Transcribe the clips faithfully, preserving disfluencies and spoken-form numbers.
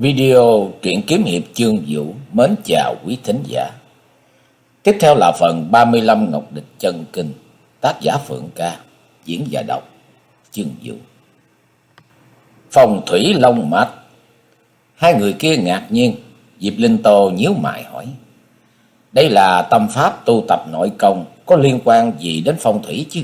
Video truyện kiếm hiệp chương vũ mến chào quý thính giả. Tiếp theo là phần ba mươi lăm Ngọc Địch chân kinh, tác giả Phượng Ca, diễn và đọc chương vũ. Phong thủy long mạch. Hai người kia ngạc nhiên. Diệp Linh Tô nhíu mày hỏi: đây là tâm pháp tu tập nội công, có liên quan gì đến phong thủy chứ?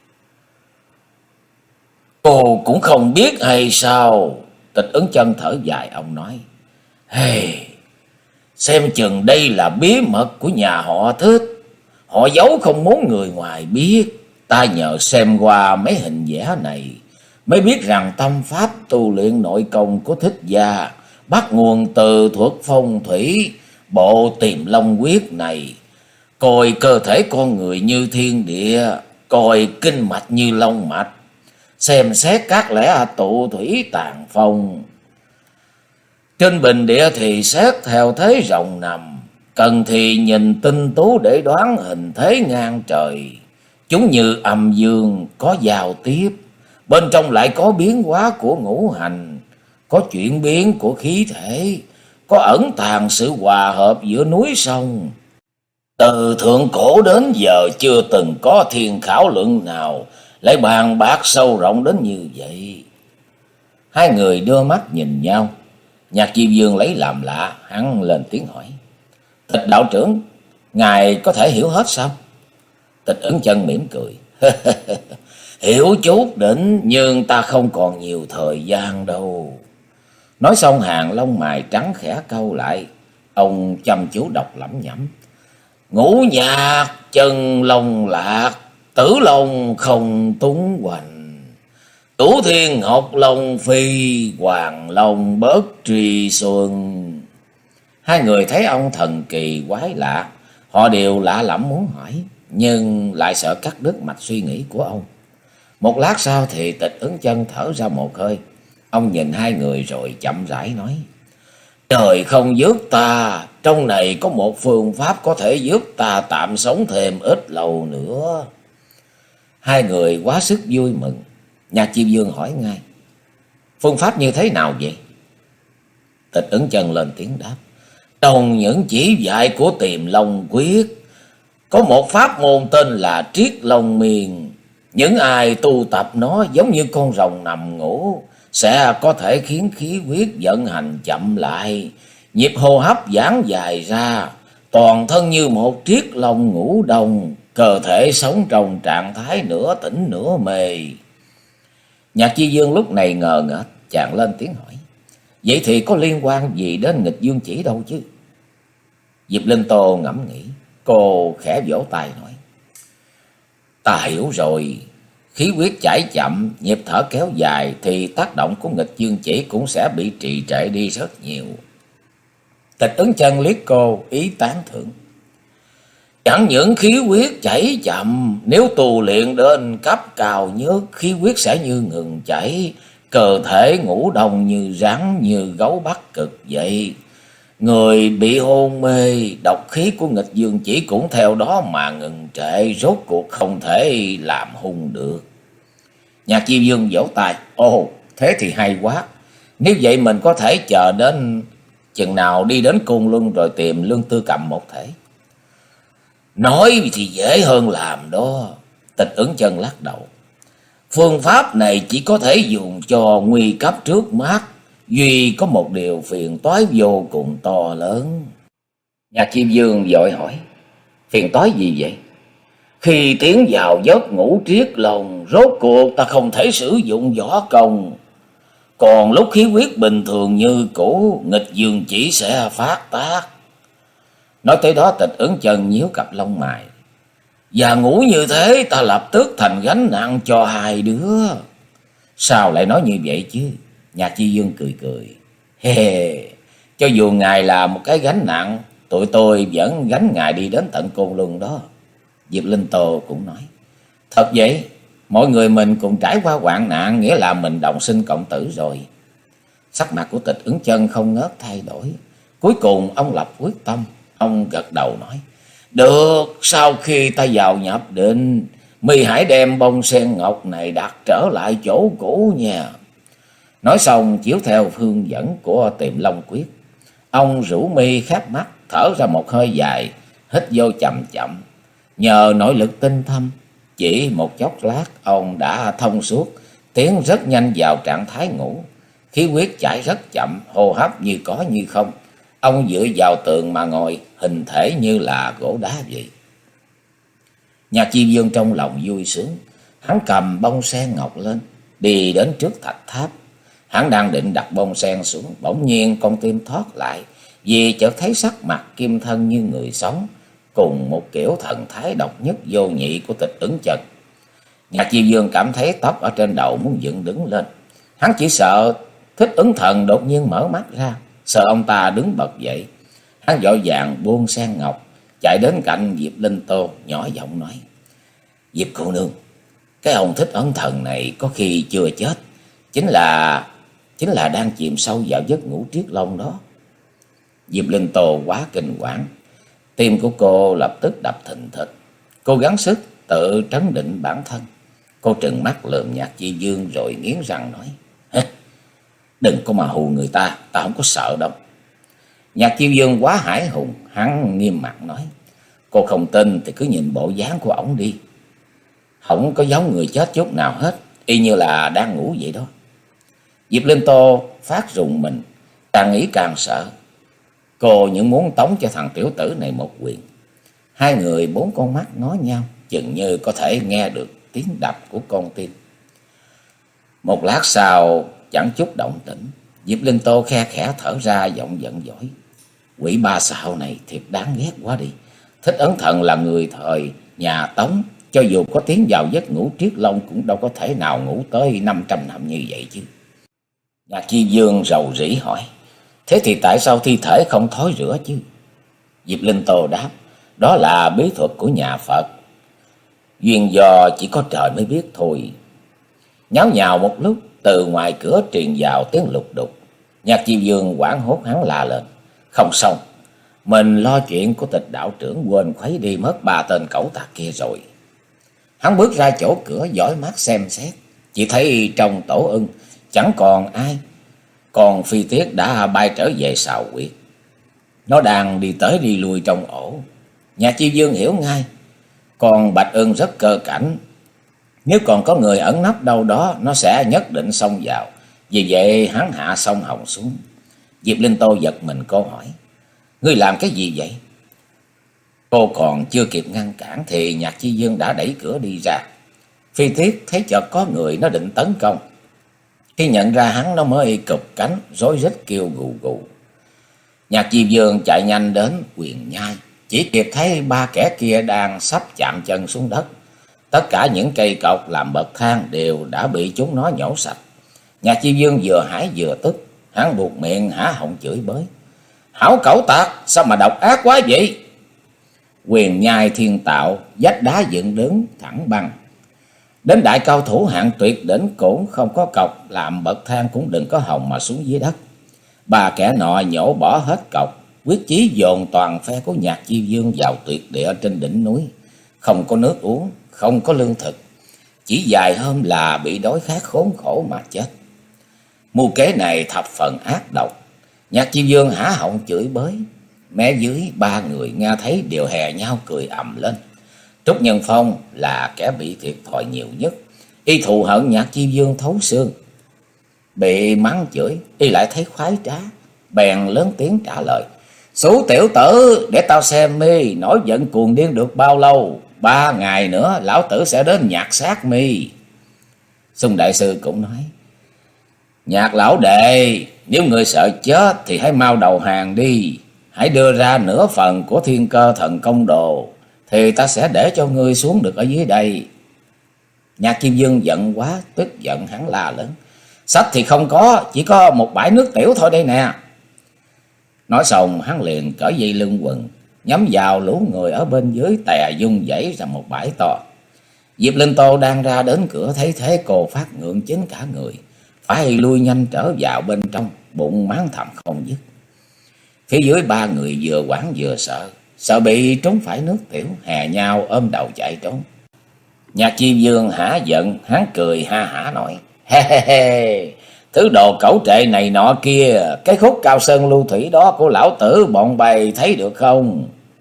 Cô cũng không biết hay sao? Tịch Ứng Chân thở dài, ông nói: hey, xem chừng đây là bí mật của nhà họ Thích. Họ giấu không muốn người ngoài biết. Ta nhờ xem qua mấy hình vẽ này mới biết rằng tâm pháp tu luyện nội công của Thích gia bắt nguồn từ thuật phong thủy bộ Tiềm Long Quyết này. Coi cơ thể con người như thiên địa, coi kinh mạch như long mạch, xem xét các lẽ tụ thủy tàn phong. Trên bình địa thì xét theo thế rồng nằm, cần thì nhìn tinh tú để đoán hình thế ngang trời. Chúng như âm dương có giao tiếp, bên trong lại có biến hóa của ngũ hành, có chuyển biến của khí thể, có ẩn tàng sự hòa hợp giữa núi sông. Từ thượng cổ đến giờ chưa từng có thiên khảo luận nào lại bàn bạc sâu rộng đến như vậy. Hai người đưa mắt nhìn nhau. Nhạc Diệp Dương lấy làm lạ, hắn lên tiếng hỏi: Tịch đạo trưởng, ngài có thể hiểu hết sao? Tịch Ứng Chân mỉm cười. Hiểu chút đỉnh, nhưng ta không còn nhiều thời gian đâu. Nói xong hàng lông mày trắng khẽ cau lại. Ông chăm chú đọc lẩm nhẩm: ngũ nhạc chân long lạc, tử long không túng hoành, Tủ thiên học long phi, hoàng long bớt trì xuân. Hai người thấy ông thần kỳ quái lạ, họ đều lạ lẫm muốn hỏi, nhưng lại sợ cắt đứt mạch suy nghĩ của ông. Một lát sau thì Tịch Ứng Chân thở ra một hơi. Ông nhìn hai người rồi chậm rãi nói: trời không giúp ta, trong này có một phương pháp có thể giúp ta tạm sống thêm ít lâu nữa. Hai người quá sức vui mừng. Nhạc Diệp Dương hỏi ngay: phương pháp như thế nào vậy? Tịch Ứng Chân lên tiếng đáp: trong những chỉ dạy của Tiềm Long Quyết có một pháp môn tên là Triết Long Miên. Những ai tu tập nó giống như con rồng nằm ngủ, sẽ có thể khiến khí huyết vận hành chậm lại, nhịp hô hấp giãn dài ra, toàn thân như một triết long ngủ đông, cơ thể sống trong trạng thái nửa tỉnh nửa mê. Nhạc Chi Dương lúc này ngờ ngợ, chàng lên tiếng hỏi: vậy thì có liên quan gì đến nghịch dương chỉ đâu chứ? Diệp Linh Tô ngẫm nghĩ, cô khẽ vỗ tay nói: ta hiểu rồi. Khí huyết chảy chậm, nhịp thở kéo dài thì tác động của nghịch dương chỉ cũng sẽ bị trì trệ đi rất nhiều. Tịch Ứng Chân liếc cô, ý tán thưởng: chẳng những khí huyết chảy chậm, nếu tu luyện đến cấp cao nhất, khí huyết sẽ như ngừng chảy, cơ thể ngủ đông như rắn, như gấu Bắc Cực vậy. Người bị hôn mê, độc khí của nghịch dương chỉ cũng theo đó mà ngừng trệ, rốt cuộc không thể làm hung được. Nhạc Diệp Dương vỗ tay: ồ, thế thì hay quá. Nếu vậy mình có thể chờ đến chừng nào đi đến Côn Luân rồi tìm Lương Tư Cầm một thể. Nói thì dễ hơn làm đó. Tịch Ứng Chân lắc đầu: phương pháp này chỉ có thể dùng cho nguy cấp trước mắt, duy có một điều phiền toái vô cùng to lớn. Nhạc Diệp Dương vội hỏi: phiền toái gì vậy? Khi tiến vào giấc ngủ triết long, rốt cuộc ta không thể sử dụng võ công, còn lúc khí huyết bình thường như cũ, nghịch dương chỉ sẽ phát tác. Nói tới đó Tịch Ứng Chân nhíu cặp lông mày: và ngủ như thế ta lập tức thành gánh nặng cho hai đứa. Sao lại nói như vậy chứ? Nhạc Chi Dương cười cười: He he, cho dù ngài là một cái gánh nặng, tụi tôi vẫn gánh ngài đi đến tận Côn Luân đó. Diệp Linh Tô cũng nói: thật vậy, mọi người mình cùng trải qua hoạn nạn, nghĩa là mình đồng sinh cộng tử rồi. Sắc mặt của Tịch Ứng Chân không ngớt thay đổi. Cuối cùng ông lập quyết tâm. Ông gật đầu nói: được, sau khi ta vào nhập định, mi hãy đem bông sen ngọc này đặt trở lại chỗ cũ nha. Nói xong chiếu theo hướng dẫn của Tiềm Long Quyết, ông rũ mi khép mắt, thở ra một hơi dài, hít vô chậm chậm. Nhờ nội lực tinh thâm, chỉ một chốc lát ông đã thông suốt, tiến rất nhanh vào trạng thái ngủ. Khí huyết chảy rất chậm, hô hấp như có như không. Ông dựa vào tường mà ngồi, hình thể như là gỗ đá vậy. Nhạc Chi Dương trong lòng vui sướng, hắn cầm bông sen ngọc lên, đi đến trước thạch tháp. Hắn đang định đặt bông sen xuống, bỗng nhiên con tim thoát lại, vì chợt thấy sắc mặt Kim Thân như người sống, cùng một kiểu thần thái độc nhất vô nhị của Tịch Ứng Chân. Nhạc Chi Dương cảm thấy tóc ở trên đầu muốn dựng đứng lên. Hắn chỉ sợ Thích Ứng Thần đột nhiên mở mắt ra, sợ ông ta đứng bật dậy. Hắn vội vàng buông sen ngọc, chạy đến cạnh Diệp Linh Tô, nhỏ giọng nói: Diệp cô nương, cái ông Thích Ấn Thần này có khi chưa chết, chính là chính là đang chìm sâu vào giấc ngủ triết long đó. Diệp Linh Tô quá kinh quản, tim của cô lập tức đập thình thịch. Cô gắng sức tự trấn định bản thân. Cô trừng mắt lườm Nhạc Chi Dương rồi nghiến răng nói: Đừng có mà hù người ta, ta không có sợ đâu. Nhạc Chi Dương quá hải hùng, hắn nghiêm mặt nói: Cô không tin thì cứ nhìn bộ dáng của ổng đi, không có giống người chết chút nào hết, y như là đang ngủ vậy đó. Diệp Linh Tô phát rùng mình, càng nghĩ càng sợ. Cô những muốn tống cho thằng tiểu tử này một quyền. Hai người bốn con mắt nói nhau, chừng như có thể nghe được tiếng đập của con tim. Một lát sau chẳng chút động tĩnh, Diệp Linh Tô khe khẽ thở ra, giọng giận dỗi: Quỷ ba xạo này thiệt đáng ghét quá đi. Thích Ấn Thần là người thời nhà Tống, cho dù có tiến vào giấc ngủ triết long cũng đâu có thể nào ngủ tới năm trăm năm như vậy chứ. Nhạc Chi Dương rầu rĩ hỏi: Thế thì tại sao thi thể không thối rữa chứ? Diệp Linh Tô đáp: Đó là bí thuật của nhà Phật, duyên do chỉ có trời mới biết thôi. Nháo nhào một lúc, từ ngoài cửa truyền vào tiếng lục đục. Nhạc Chi Dương hoảng hốt, hắn la lên: Không xong, mình lo chuyện của Tịch đạo trưởng quên khuấy đi mất ba tên cẩu tặc kia rồi. Hắn bước ra chỗ cửa dõi mắt xem xét, chỉ thấy trong tổ ưng chẳng còn ai, còn Phi Tiết đã bay trở về Sào Huyệt. Nó đang đi tới đi lui trong ổ. Nhạc Chi Dương hiểu ngay, còn Bạch Ưng rất cơ cảnh, nếu còn có người ẩn nấp đâu đó, nó sẽ nhất định xông vào. Vì vậy hắn hạ song hồng xuống. Diệp Linh Tô giật mình, cô hỏi: Ngươi làm cái gì vậy? Cô còn chưa kịp ngăn cản thì Nhạc Chi Dương đã đẩy cửa đi ra. Phi Tiết thấy chợt có người, nó định tấn công. Khi nhận ra hắn, nó mới cụp cánh rối rít kêu gù gù. Nhạc Chi Dương chạy nhanh đến Quyền Nhai, chỉ kịp thấy ba kẻ kia đang sắp chạm chân xuống đất. Tất cả những cây cọc làm bậc thang đều đã bị chúng nó nhổ sạch. Nhạc Chi Dương vừa hãi vừa tức, hắn buộc miệng há họng chửi bới: Hảo cẩu tặc, sao mà độc ác quá vậy? Quyền Nhai thiên tạo, vách đá dựng đứng thẳng băng. Đến đại cao thủ hạng tuyệt đỉnh cũng không có cọc làm bậc thang, cũng đừng có hòng mà xuống dưới đất. Ba kẻ nọ nhổ bỏ hết cọc, quyết chí dồn toàn phe của Nhạc Chi Dương vào tuyệt địa trên đỉnh núi. Không có nước uống, không có lương thực, chỉ vài hôm là bị đói khát khốn khổ mà chết. Mưu kế này thập phần ác độc. Nhạc Chi Dương há họng chửi bới. Mé dưới ba người nghe thấy đều hè nhau cười ầm lên. Trúc Nhân Phong là kẻ bị thiệt thòi nhiều nhất, y thù hận Nhạc Chi Dương thấu xương. Bị mắng chửi, y lại thấy khoái trá, bèn lớn tiếng trả lời: Xú tiểu tử, để tao xem mi nổi giận cuồng điên được bao lâu. Ba ngày nữa lão tử sẽ đến nhạc xác mi. Xung đại sư cũng nói: Nhạc lão đệ, nếu người sợ chết thì hãy mau đầu hàng đi. Hãy đưa ra nửa phần của Thiên Cơ Thần Công Đồ, thì ta sẽ để cho ngươi xuống được ở dưới đây. Nhạc Kim Dương giận quá, tức giận hắn la lớn: Sách thì không có, chỉ có một bãi nước tiểu thôi đây nè. Nói xong hắn liền cởi dây lưng quần, nhắm vào lũ người ở bên dưới, tè dung dãy ra một bãi to. Diệp Linh Tô đang ra đến cửa, thấy thế cô phát ngượng chính cả người, phải lui nhanh trở vào bên trong, bụng mắng thầm không dứt. Phía dưới ba người vừa hoảng vừa sợ, sợ bị trúng phải nước tiểu, hè nhau ôm đầu chạy trốn. Nhạc Chi Dương hả giận, hắn cười ha hả nói: He he he, Thứ đồ cẩu trệ này nọ kia, cái khúc cao sơn lưu thủy đó của lão tử bọn bay thấy được không?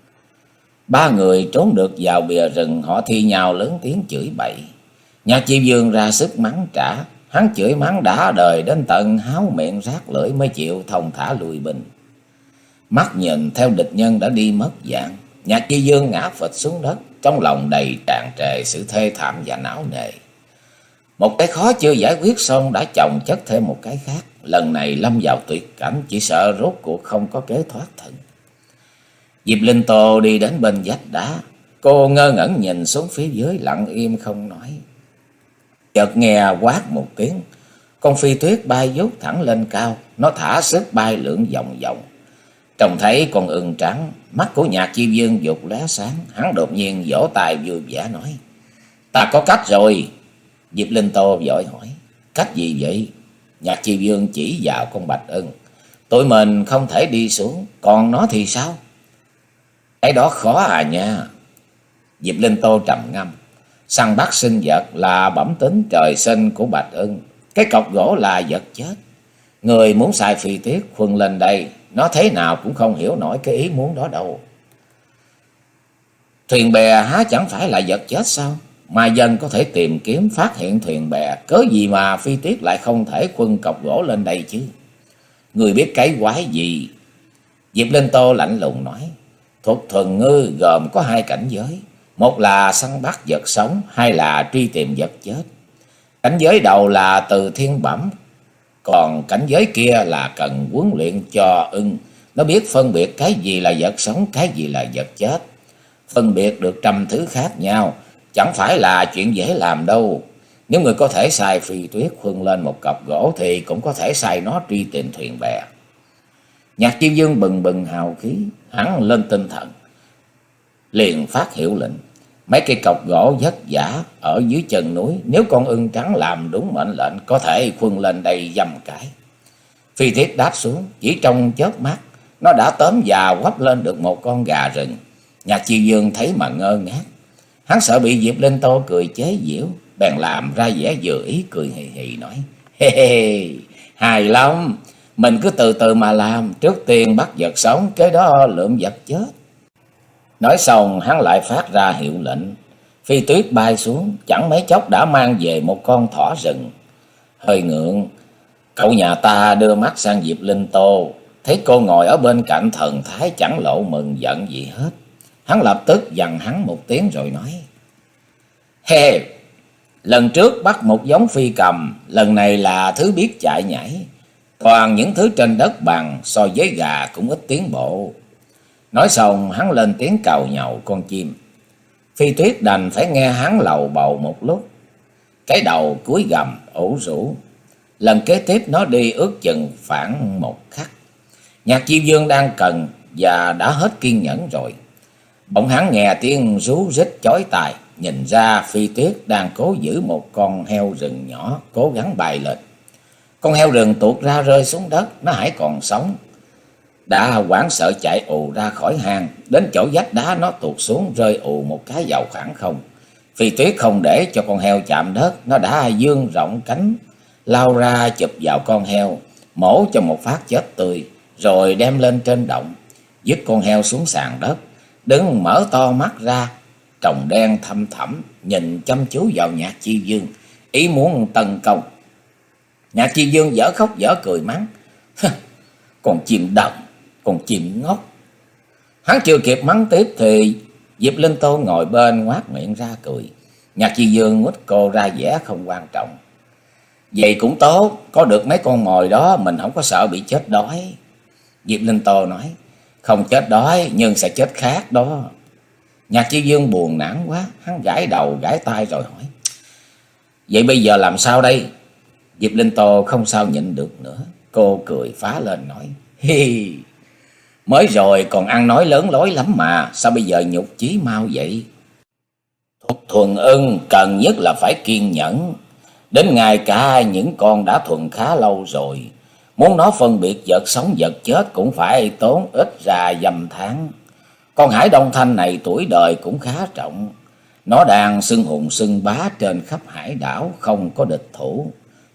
Ba người trốn được vào bìa rừng, họ thi nhau lớn tiếng chửi bậy. Nhạc Chi Dương ra sức mắng trả, hắn chửi mắng đã đời đến tận háo miệng rác lưỡi mới chịu thông thả lùi binh. Mắt nhìn theo địch nhân đã đi mất dạng, Nhạc Chi Dương ngã phịch xuống đất, trong lòng đầy tràn trề sự thê thảm và não nề. Một cái khó chưa giải quyết xong đã chồng chất thêm một cái khác. Lần này lâm vào tuyệt cảnh, chỉ sợ rốt cuộc không có kế thoát thân. Diệp Linh Tô đi đến bên vách đá, cô ngơ ngẩn nhìn xuống phía dưới lặng im không nói. Chợt nghe quát một tiếng, con phi tuyết bay vút thẳng lên cao, nó thả sức bay lượn vòng vòng. Trông thấy con ưng trắng, mắt của Nhạc Chi Dương dục lóe sáng, hắn đột nhiên vỗ tay vui vẻ nói: "Ta có cách rồi." Diệp Linh Tô vội hỏi: "Cách gì vậy?" Nhạc Chi Dương chỉ vào con bạch ưng: "Tụi mình không thể đi xuống, còn nó thì sao?" "Cái đó khó à nha." Diệp Linh Tô trầm ngâm: "Săn bắt sinh vật là bẩm tính trời sinh của bạch ưng, cái cọc gỗ là vật chết. Người muốn xài phi tuyết khuân lên đây, nó thế nào cũng không hiểu nổi cái ý muốn đó đâu." "Thuyền bè há chẳng phải là vật chết sao? Mà dân có thể tìm kiếm phát hiện thuyền bè, cớ gì mà phi tuyết lại không thể khuân cọc gỗ lên đây chứ? Người biết cái quái gì?" Diệp Linh Tô lạnh lùng nói: "Thuật thuần ngư gồm có hai cảnh giới, một là săn bắt vật sống, hai là truy tìm vật chết. Cảnh giới đầu là từ thiên bẩm, còn cảnh giới kia là cần huấn luyện cho ưng. Nó biết phân biệt cái gì là vật sống, cái gì là vật chết. Phân biệt được trăm thứ khác nhau, chẳng phải là chuyện dễ làm đâu. Nếu người có thể xài phi tuyết khuân lên một cọc gỗ thì cũng có thể xài nó truy tìm thuyền bè." Nhạc Chi Dương bừng bừng hào khí, hắn lên tinh thần, liền phát hiệu lệnh: "Mấy cây cọc gỗ vất vả ở dưới chân núi, nếu con ưng trắng làm đúng mệnh lệnh có thể khuân lên đây dăm cái." Phi tuyết đáp xuống, chỉ trong chớp mắt nó đã tóm và quắp lên được một con gà rừng. Nhạc Chi Dương thấy mà ngơ ngác, hắn sợ bị Diệp Linh Tô cười chế giễu, bèn làm ra vẻ vừa ý cười hì hì nói: "Hê hê, hài lắm, mình cứ từ từ mà làm, trước tiên bắt vật sống, kế đó lượm vật chết." Nói xong hắn lại phát ra hiệu lệnh, phi tuyết bay xuống, chẳng mấy chốc đã mang về một con thỏ rừng. Hơi ngượng, cậu nhà ta đưa mắt sang Diệp Linh Tô, thấy cô ngồi ở bên cạnh thần thái chẳng lộ mừng giận gì hết. Hắn lập tức dằn hắn một tiếng rồi nói: "Hê, lần trước bắt một giống phi cầm, lần này là thứ biết chạy nhảy. Toàn những thứ trên đất bằng, so với gà cũng ít tiến bộ." Nói xong hắn lên tiếng cào nhàu con chim. Phi tuyết đành phải nghe hắn lầu bầu một lúc, cái đầu cúi gầm ủ rũ. Lần kế tiếp nó đi ước chừng khoảng một khắc. Nhạc Chi Dương đang cần và đã hết kiên nhẫn rồi. Bỗng hắn nghe tiếng rú rít chói tai, nhìn ra phi tuyết đang cố giữ một con heo rừng nhỏ cố gắng bay lên. Con heo rừng tuột ra rơi xuống đất, nó hãy còn sống. Đã hoảng sợ chạy ù ra khỏi hang, đến chỗ vách đá nó tuột xuống rơi ù một cái vào khoảng không. Phi tuyết không để cho con heo chạm đất, nó đã vươn rộng cánh lao ra chụp vào con heo, mổ cho một phát chết tươi, rồi đem lên trên động, dứt con heo xuống sàn đất, đứng mở to mắt ra, tròng đen thâm thẳm, nhìn chăm chú vào Nhạc Chi Dương, ý muốn tấn công. Nhạc Chi Dương dở khóc dở cười mắng: "Con chim đồng, con chim ngốc." Hắn chưa kịp mắng tiếp thì Diệp Linh Tô ngồi bên ngoác miệng ra cười. Nhạc Chi Dương nguýt cô ra vẻ không quan trọng: "Vậy cũng tốt, có được mấy con mồi đó mình không có sợ bị chết đói." Diệp Linh Tô nói: "Không chết đói nhưng sẽ chết khát đó." Nhạc Chi Dương buồn nản quá, hắn gãi đầu gãi tay rồi hỏi: "Vậy bây giờ làm sao đây?" Diệp Linh Tô không sao nhịn được nữa, cô cười phá lên nói: "Hi hi, mới rồi còn ăn nói lớn lối lắm mà, sao bây giờ nhục chí mau vậy? Thuật thuần ưng cần nhất là phải kiên nhẫn. Đến ngày cả những con đã thuần khá lâu rồi, muốn nó phân biệt vật sống vật chết cũng phải tốn ít ra dăm tháng. Con hải đông thanh này tuổi đời cũng khá trọng, nó đang xưng hùng xưng bá trên khắp hải đảo, không có địch thủ.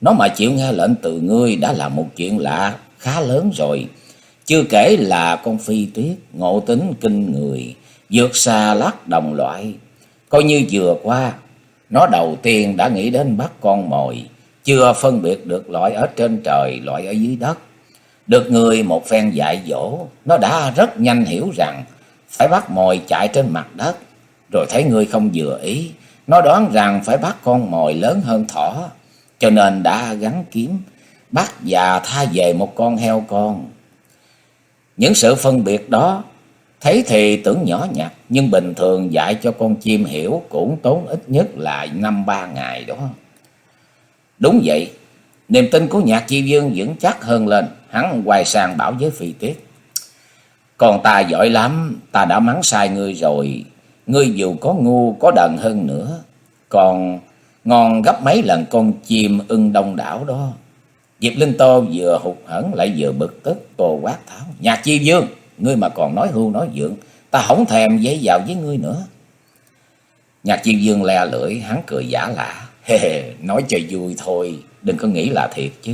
Nó mà chịu nghe lệnh từ ngươi đã là một chuyện lạ khá lớn rồi. Chưa kể là con Phi Tuyết ngộ tính kinh người, vượt xa lắc đồng loại. Coi như vừa qua, nó đầu tiên đã nghĩ đến bắt con mồi, chưa phân biệt được loại ở trên trời, loại ở dưới đất. Được người một phen dạy dỗ, nó đã rất nhanh hiểu rằng phải bắt mồi chạy trên mặt đất. Rồi thấy người không vừa ý, nó đoán rằng phải bắt con mồi lớn hơn thỏ, cho nên đã gắn kiếm bắt và tha về một con heo con. Những sự phân biệt đó thấy thì tưởng nhỏ nhặt, nhưng bình thường dạy cho con chim hiểu cũng tốn ít nhất là năm ba ngày đó. Đúng vậy, niềm tin của Nhạc Chi Vương vững chắc hơn lên. Hắn quay sang bảo với Phi Tuyết: Còn ta giỏi lắm, ta đã mắng sai ngươi rồi. Ngươi dù có ngu có đần hơn nữa, còn ngon gấp mấy lần con chim ưng đông đảo đó. Diệp Linh Tô vừa hụt hẫng lại vừa bực tức. Cô quát tháo: Nhạc Chi Vương, ngươi mà còn nói hưu nói vượng, ta không thèm dây vào với ngươi nữa. Nhạc Chi Vương le lưỡi, hắn cười giả lạ: Hề hề, nói cho vui thôi, đừng có nghĩ là thiệt chứ.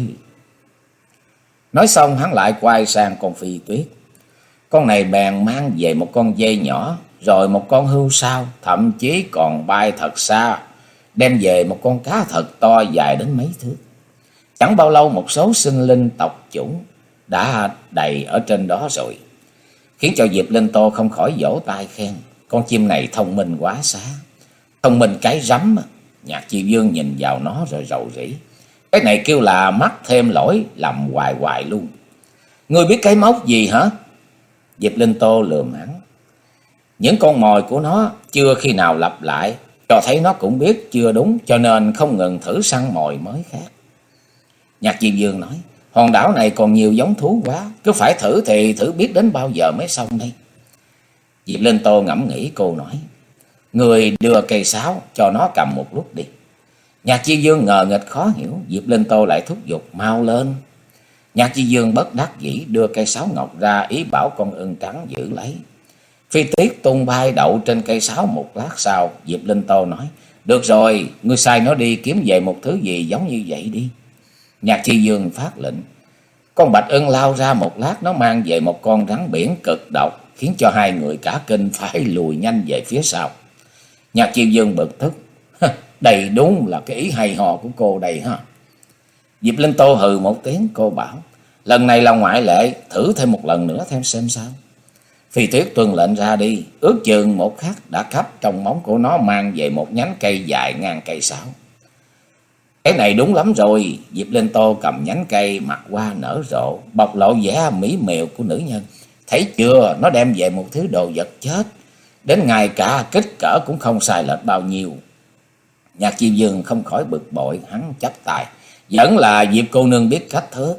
Nói xong hắn lại quay sang con Phi Tuyết. Con này bèn mang về một con dê nhỏ, rồi một con hươu sao, thậm chí còn bay thật xa, đem về một con cá thật to dài đến mấy thước. Chẳng bao lâu một số sinh linh tộc chủng đã đầy ở trên đó rồi, khiến cho Diệp Linh Tô không khỏi vỗ tay khen: Con chim này thông minh quá xá, thông minh cái rắm. Nhạc Chi Vương nhìn vào nó rồi rầu rĩ: Cái này kêu là mắc thêm lỗi, làm hoài hoài luôn. Ngươi biết cái mốc gì hả? Diệp Linh Tô lườm hắn. Những con mồi của nó chưa khi nào lặp lại, cho thấy nó cũng biết chưa đúng, cho nên không ngừng thử săn mồi mới khác. Nhạc Chi Vương nói: Hòn đảo này còn nhiều giống thú quá, cứ phải thử thì thử biết đến bao giờ mới xong đây. Diệp Linh Tô ngẫm nghĩ, cô nói: Người đưa cây sáo cho nó cầm một lúc đi. Nhạc Chi Vương ngờ nghịch khó hiểu, Diệp Linh Tô lại thúc giục: Mau lên. Nhạc Chi Vương bất đắc dĩ đưa cây sáo ngọc ra, ý bảo con ưng trắng giữ lấy. Phi Tuyết tung bay đậu trên cây sáo một lát sau, Diệp Linh Tô nói: Được rồi, ngươi sai nó đi kiếm về một thứ gì giống như vậy đi. Nhạc Chi Vương phát lệnh. Con bạch ưng lao ra một lát, nó mang về một con rắn biển cực độc, khiến cho hai người cả kinh phải lùi nhanh về phía sau. Nhạc Chi Vương bực tức: Đây đúng là cái ý hay hò của cô đây ha. Diệp Linh Tô hừ một tiếng, cô bảo: Lần này là ngoại lệ, thử thêm một lần nữa thêm xem sao. Phi Tuyết tuân lệnh ra đi, ước chừng một khắc đã khắp trong móng của nó mang về một nhánh cây dài ngang cây sáo. Cái này đúng lắm rồi. Diệp Linh Tô cầm nhánh cây, mặt hoa nở rộ, bộc lộ vẻ mỹ miều của nữ nhân. Thấy chưa, nó đem về một thứ đồ vật chết, đến ngay cả kích cỡ cũng không sai lệch bao nhiêu. Nhạc Chi Vương không khỏi bực bội, hắn chắp tay: Vẫn là Diệp cô nương biết cách thước.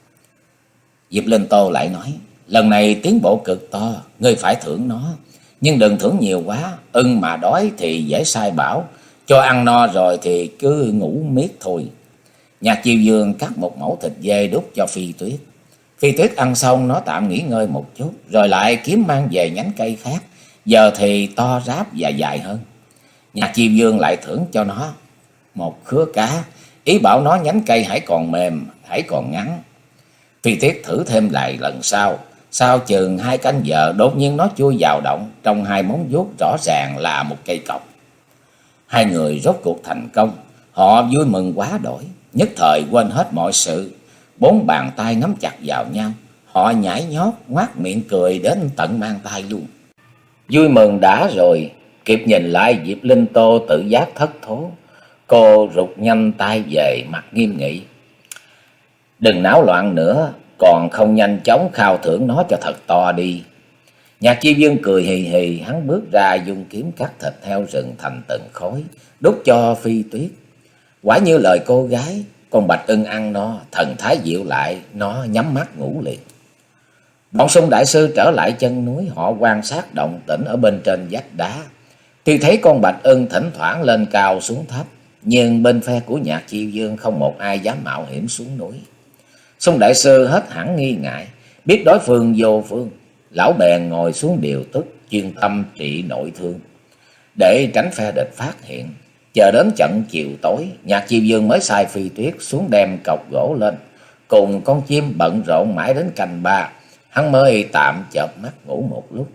Diệp Linh Tô lại nói: Lần này tiến bộ cực to, ngươi phải thưởng nó, nhưng đừng thưởng nhiều quá. Ưng mà đói thì dễ sai bảo, cho ăn no rồi thì cứ ngủ miết thôi. Nhạc Chi Vương cắt một mẩu thịt dê đút cho Phi Tuyết. Phi Tuyết ăn xong, nó tạm nghỉ ngơi một chút, rồi lại kiếm mang về nhánh cây khác, giờ thì to ráp và dài hơn. Nhạc Chi Vương lại thưởng cho nó một khứa cá, ý bảo nó nhánh cây hãy còn mềm, hãy còn ngắn. Phi Tuyết thử thêm lại lần sau. Sau chừng hai canh giờ, đột nhiên nó chui vào động, trong hai móng vuốt rõ ràng là một cây cọc. Hai người rốt cuộc thành công, họ vui mừng quá đổi, nhất thời quên hết mọi sự. Bốn bàn tay nắm chặt vào nhau, họ nhảy nhót, ngoác miệng cười đến tận mang tay luôn. Vui mừng đã rồi, kịp nhìn lại Diệp Linh Tô tự giác thất thố. Cô rụt nhanh tay về, mặt nghiêm nghị: Đừng náo loạn nữa, còn không nhanh chóng khao thưởng nó cho thật to đi. Nhạc Chi Vương cười hì hì, hắn bước ra dùng kiếm cắt thịt heo rừng thành từng khối, đút cho Phi Tuyết. Quả như lời cô gái, con bạch ưng ăn no, thần thái dịu lại, nó nhắm mắt ngủ liền. Bọn Sung đại sư trở lại chân núi, họ quan sát động tĩnh ở bên trên vách đá. Thì thấy con bạch ưng thỉnh thoảng lên cao xuống thấp, nhưng bên phe của Nhạc Chi Vương không một ai dám mạo hiểm xuống núi. Sung đại sư hết hẳn nghi ngại, biết đối phương vô phương, lão bèn ngồi xuống điều tức, chuyên tâm trị nội thương, để tránh phe địch phát hiện. Chờ đến trận chiều tối, Nhạc Chiêu Dương mới sai Phi Tuyết xuống đem cọc gỗ lên, cùng con chim bận rộn mãi đến canh ba, hắn mới tạm chợp mắt ngủ một lúc.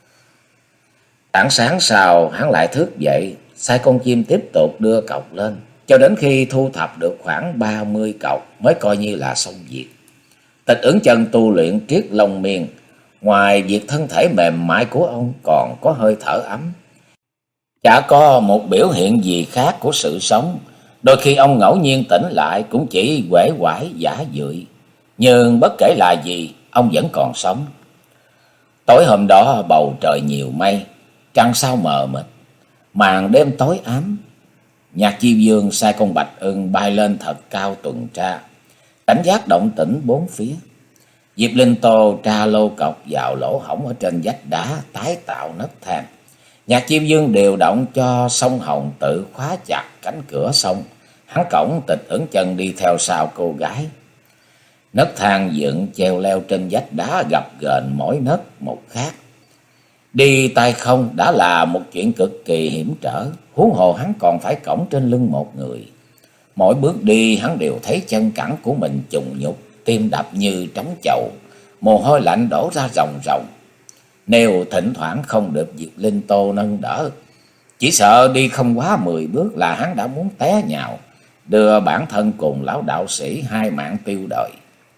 Tảng sáng sau, hắn lại thức dậy, sai con chim tiếp tục đưa cọc lên, cho đến khi thu thập được khoảng ba mươi cọc mới coi như là xong việc. Tịch Ứng Chân tu luyện triết long miên, ngoài việc thân thể mềm mại của ông còn có hơi thở ấm, chả có một biểu hiện gì khác của sự sống. Đôi khi ông ngẫu nhiên tỉnh lại cũng chỉ uể oải giả dưỡi, nhưng bất kể là gì, ông vẫn còn sống. Tối hôm đó bầu trời nhiều mây, trăng sao mờ mịt, màn đêm tối ám. Nhạc Chiêu Dương sai con bạch ưng bay lên thật cao tuần tra, cảnh giác động tĩnh bốn phía. Diệp Linh Tô tra lô cọc vào lỗ hổng ở trên vách đá, tái tạo nấc thang. Nhạc Chiêu Dương điều động cho sông Hồng tự khóa chặt cánh cửa sông. Hắn cõng Tịch Ứng Chân đi theo sau cô gái. Nấc thang dựng treo leo trên vách đá, gập ghềnh mỗi nấc một khác. Đi tay không đã là một chuyện cực kỳ hiểm trở, huống hồ hắn còn phải cõng trên lưng một người. Mỗi bước đi hắn đều thấy chân cẳng của mình trùng nhục, tim đập như trống chậu, mồ hôi lạnh đổ ra ròng ròng. Nếu thỉnh thoảng không được Diệp Linh Tô nâng đỡ, chỉ sợ đi không quá mười bước là hắn đã muốn té nhào, đưa bản thân cùng lão đạo sĩ hai mạng tiêu đời.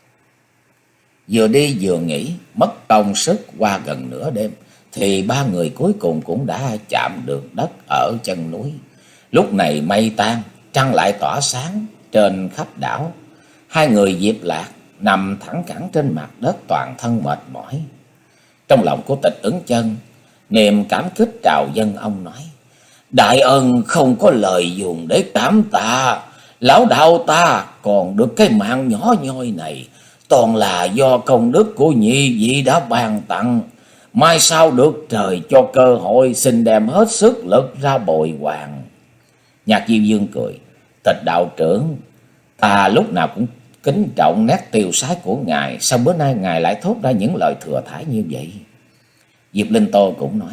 Vừa đi vừa nghĩ, mất công sức qua gần nửa đêm, thì ba người cuối cùng cũng đã chạm được đất ở chân núi. Lúc này mây tan, trăng lại tỏa sáng trên khắp đảo. Hai người Diệp Lạc nằm thẳng cẳng trên mặt đất, toàn thân mệt mỏi. Trong lòng của Tịch Ứng Chân niềm cảm kích trào dâng, ông nói: đại ân không có lời dùng để cảm tạ, lão đạo ta còn được cái mạng nhỏ nhoi này, toàn là do công đức của nhị vị đã ban tặng. Mai sau được trời cho cơ hội, xin đem hết sức lực ra bồi hoàn. Nhạc Diêu Dương cười: Tịch đạo trưởng, ta lúc nào cũng kính trọng nét tiêu sái của ngài, sao bữa nay ngài lại thốt ra những lời thừa thãi như vậy? Diệp Linh Tô cũng nói: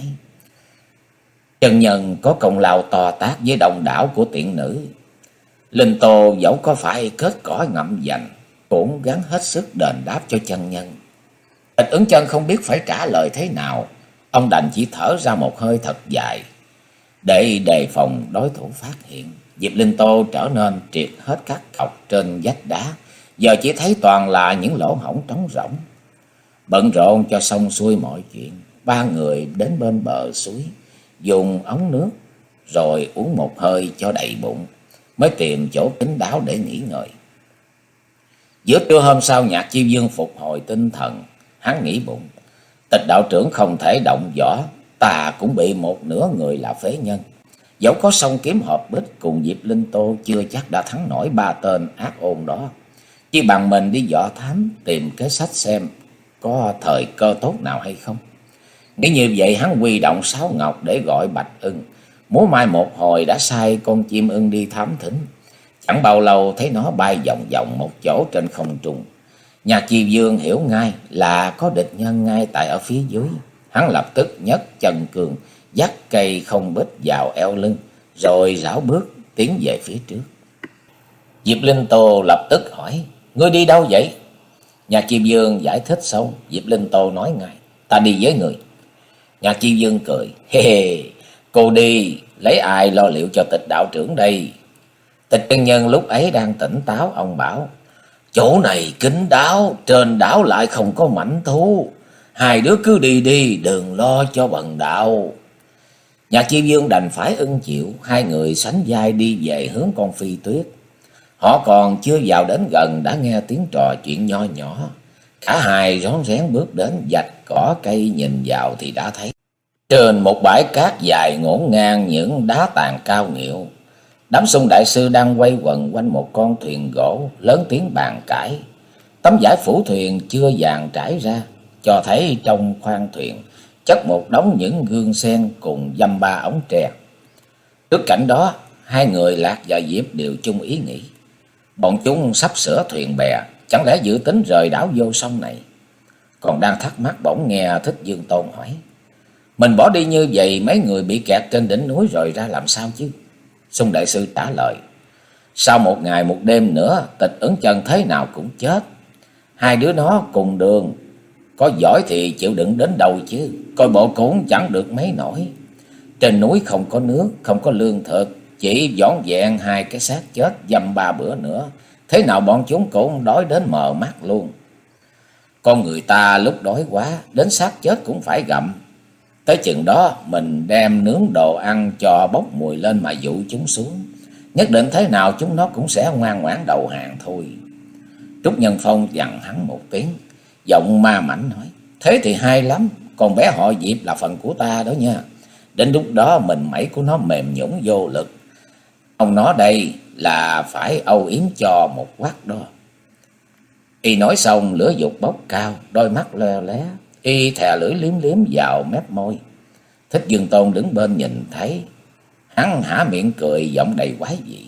chân nhân có công lao to tác với đông đảo của tiện nữ, Linh Tô dẫu có phải kết cỏ ngậm dành, cũng gắng hết sức đền đáp cho chân nhân. Tịch Ứng Chân không biết phải trả lời thế nào, ông đành chỉ thở ra một hơi thật dài để đề phòng đối thủ phát hiện. Diệp Linh Tô trở nên triệt hết các cọc trên vách đá, giờ chỉ thấy toàn là những lỗ hổng trống rỗng. Bận rộn cho xong xuôi mọi chuyện, ba người đến bên bờ suối, dùng ống nước rồi uống một hơi cho đầy bụng, mới tìm chỗ kín đáo để nghỉ ngơi. Giữa trưa hôm sau, Nhạc Chiêu Dương phục hồi tinh thần, hắn nghĩ bụng: Tịch đạo trưởng không thể động võ, ta cũng bị một nửa người là phế nhân. Dẫu có song kiếm hợp bích cùng Diệp Linh Tô, chưa chắc đã thắng nổi ba tên ác ôn đó. Chỉ bằng mình đi dò thám, tìm kế sách xem có thời cơ tốt nào hay không. Nghĩ như vậy, hắn huy động Sáo Ngọc để gọi Bạch Ưng. Múa mai một hồi đã sai con chim ưng đi thám thính. Chẳng bao lâu thấy nó bay vòng vòng một chỗ trên không trung. Nhạc Chiêu Dương hiểu ngay là có địch nhân ngay tại ở phía dưới. Hắn lập tức nhấc chân cường, dắt cây không bích vào eo lưng, rồi rảo bước tiến về phía trước. Diệp Linh Tô lập tức hỏi: ngươi đi đâu vậy? Nhạc Chiêu Dương giải thích xong, Diệp Linh Tô nói ngay: ta đi với người. Nhạc Chiêu Dương cười: hê hê, cô đi lấy ai lo liệu cho Tịch đạo trưởng đây? Tịch chân nhân lúc ấy đang tỉnh táo, ông bảo: chỗ này kín đáo, trên đảo lại không có mãnh thú, hai đứa cứ đi đi, đừng lo cho bần đạo. Nhạc Chiêu Dương đành phải ưng chịu, hai người sánh vai đi về hướng con Phi Tuyết. Họ còn chưa vào đến gần đã nghe tiếng trò chuyện nho nhỏ. Cả hai rón rén bước đến vạch cỏ cây, nhìn vào thì đã thấy trên một bãi cát dài ngổn ngang những đá tàn cao nghịu, đám sung đại sư đang quay quần quanh một con thuyền gỗ, lớn tiếng bàn cãi. Tấm vải phủ thuyền chưa vàng trải ra, cho thấy trong khoang thuyền chất một đống những gương sen cùng dăm ba ống tre. Trước cảnh đó, hai người Lạc và Diệp đều chung ý nghĩ: bọn chúng sắp sửa thuyền bè, chẳng lẽ dự tính rời đảo vô sông này? Còn đang thắc mắc, bỗng nghe Thích Dương Tôn hỏi: mình bỏ đi như vậy, mấy người bị kẹt trên đỉnh núi rồi ra làm sao chứ? Xung đại sư trả lời. Sau một ngày một đêm nữa, Tịch Ứng Chân thế nào cũng chết. Hai đứa nó cùng đường, có giỏi thì chịu đựng đến đâu chứ, coi bộ cũng chẳng được mấy nổi. Trên núi không có nước, không có lương thực, chỉ vỏn vẹn hai cái xác chết dăm ba bữa nữa, thế nào bọn chúng cũng đói đến mờ mắt luôn. Con người ta lúc đói quá, đến xác chết cũng phải gặm. Tới chừng đó mình đem nướng đồ ăn cho bốc mùi lên mà dụ chúng xuống, nhất định thế nào chúng nó cũng sẽ ngoan ngoãn đầu hàng thôi. Trúc Nhân Phong dằn hắn một tiếng, giọng ma mảnh nói. Thế thì hay lắm, con bé họ Diệp là phần của ta đó nha. Đến lúc đó mình mẩy của nó mềm nhũn vô lực, ông nó đây là phải âu yếm cho một quát đó. Y nói xong lửa dục bốc cao, đôi mắt le lé, y thè lưỡi liếm liếm vào mép môi. Thích Dương Tôn đứng bên nhìn thấy, hắn há miệng cười, giọng đầy quái dị.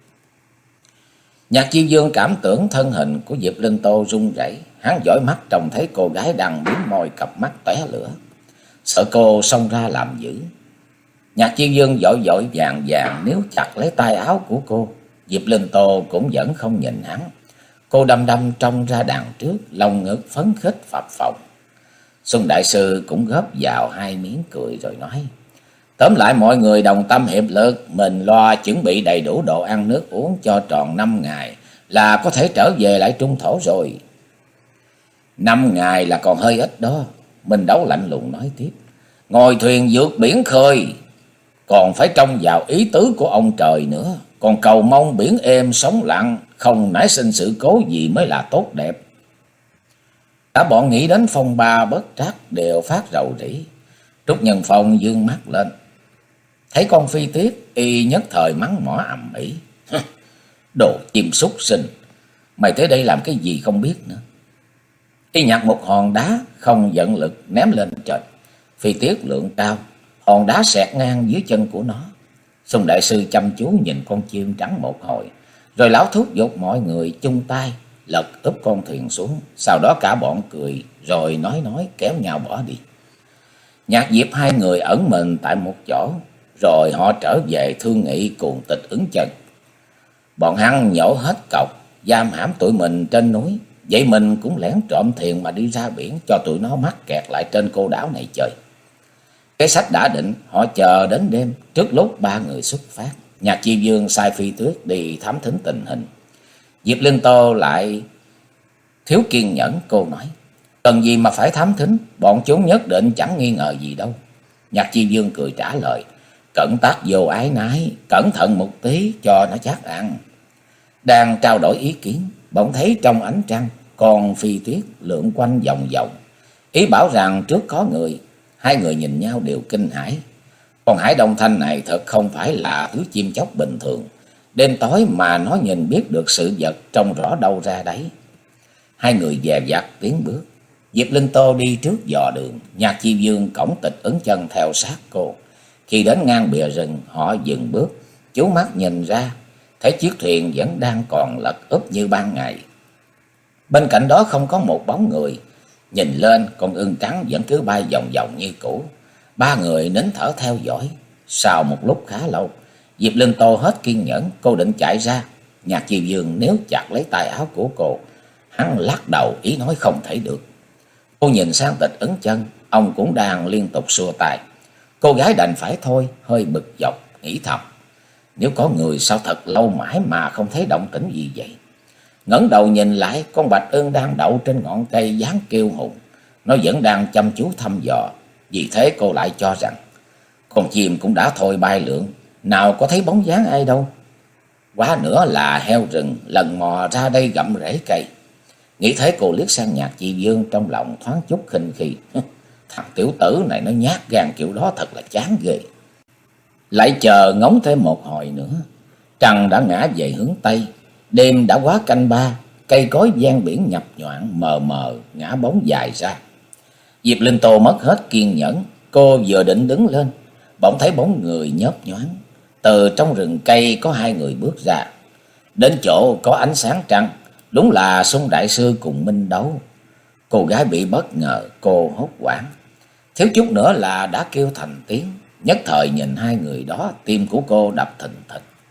Nhạc Chi Dương cảm tưởng thân hình của Diệp Linh Tô run rẩy, hắn dõi mắt trông thấy cô gái đang miếm môi, cặp mắt tóe lửa, sợ cô xông ra làm dữ. Nhạc Chi Dương vội vội vàng vàng níu chặt lấy tay áo của cô. Diệp Linh Tô cũng vẫn không nhìn hắn, cô đăm đăm trông ra đằng trước, lòng ngực phấn khích phập phồng. Xuân đại sư cũng góp vào hai miếng cười rồi nói. Tóm lại mọi người đồng tâm hiệp lực, mình lo chuẩn bị đầy đủ đồ ăn nước uống cho tròn năm ngày là có thể trở về lại Trung Thổ rồi. Năm ngày là còn hơi ít đó, Minh Đấu lạnh lùng nói tiếp. Ngồi thuyền vượt biển khơi, còn phải trông vào ý tứ của ông trời nữa, còn cầu mong biển êm sóng lặng, không nảy sinh sự cố gì mới là tốt đẹp. Cả bọn nghĩ đến phong ba bất trắc đều phát rầu rĩ. Trúc Nhân Phong dương mắt lên, thấy con Phi Tuyết, y nhất thời mắng mỏ ầm ĩ. Đồ chim súc sinh, mày tới đây làm cái gì không biết nữa. Y nhặt một hòn đá không dẫn lực ném lên trời. Phi Tuyết lượn cao, hòn đá xẹt ngang dưới chân của nó. Xung đại sư chăm chú nhìn con chim trắng một hồi, rồi lão thúc giục mọi người chung tay lật úp con thuyền xuống. Sau đó cả bọn cười rồi nói nói kéo nhau bỏ đi. Nhạc Diệp hai người ẩn mình tại một chỗ, rồi họ trở về thương nghị cùng Tịch Ứng Chân. Bọn hắn nhổ hết cọc, giam hãm tụi mình trên núi, vậy mình cũng lén trộm thuyền mà đi ra biển, cho tụi nó mắc kẹt lại trên cô đảo này chơi. Cái sách đã định, họ chờ đến đêm, trước lúc ba người xuất phát. Nhạc Chi Dương sai Phi Tuyết đi thám thính tình hình. Diệp Linh Tô lại thiếu kiên nhẫn, cô nói. Cần gì mà phải thám thính, bọn chúng nhất định chẳng nghi ngờ gì đâu. Nhạc Chi Dương cười trả lời. Cẩn tắc vô ái nái, cẩn thận một tí cho nó chắc ăn. Đang trao đổi ý kiến, bỗng thấy trong ánh trăng con Phi Tuyết lượn quanh vòng vòng, ý bảo rằng trước có người. Hai người nhìn nhau đều kinh hãi. Con hải đông thanh này thật không phải là thứ chim chóc bình thường, đêm tối mà nó nhìn biết được sự vật, trông rõ đâu ra đấy. Hai người dè dặt tiến bước, Diệp Linh Tô đi trước dò đường, Nhạc Chi Dương cõng Tịch Ứng Chân theo sát cô. Khi đến ngang bìa rừng, họ dừng bước, chú mắt nhìn ra, thấy chiếc thuyền vẫn đang còn lật úp như ban ngày. Bên cạnh đó không có một bóng người. Nhìn lên, con ưng trắng vẫn cứ bay vòng vòng như cũ. Ba người nín thở theo dõi. Sau một lúc khá lâu, Diệp Linh Tô hết kiên nhẫn, cô định chạy ra. Nhạc Chi Dương níu chặt lấy tay áo của cô. Hắn lắc đầu ý nói không thể được. Cô nhìn sang Tịch Ứng Chân, ông cũng đang liên tục xua tay. Cô gái đành phải thôi, hơi bực dọc, nghĩ thầm. Nếu có người sao thật lâu mãi mà không thấy động tĩnh gì vậy. Ngẩng đầu nhìn lại, con bạch ưng đang đậu trên ngọn cây dáng kêu hùng. Nó vẫn đang chăm chú thăm dò. Vì thế cô lại cho rằng con chim cũng đã thôi bay lượn, nào có thấy bóng dáng ai đâu. Quá nữa là heo rừng lần mò ra đây gặm rễ cây. Nghĩ thế cô liếc sang Nhạc Chi Dương, trong lòng thoáng chút khinh khi. Thằng tiểu tử này nó nhát gan kiểu đó thật là chán ghê. Lại chờ ngóng thêm một hồi nữa. Trăng đã ngã về hướng Tây. Đêm đã quá canh ba. Cây cối ven biển nhập nhoạng mờ mờ ngã bóng dài ra. Diệp Linh Tô mất hết kiên nhẫn. Cô vừa định đứng lên, bỗng thấy bóng người nhấp nhoáng. Từ trong rừng cây có hai người bước ra. Đến chỗ có ánh sáng trăng, đúng là Xuân đại sư cùng Minh Đấu. Cô gái bị bất ngờ, cô hốt hoảng, thiếu chút nữa là đã kêu thành tiếng. Nhất thời nhìn hai người đó, tim của cô đập thình thịch.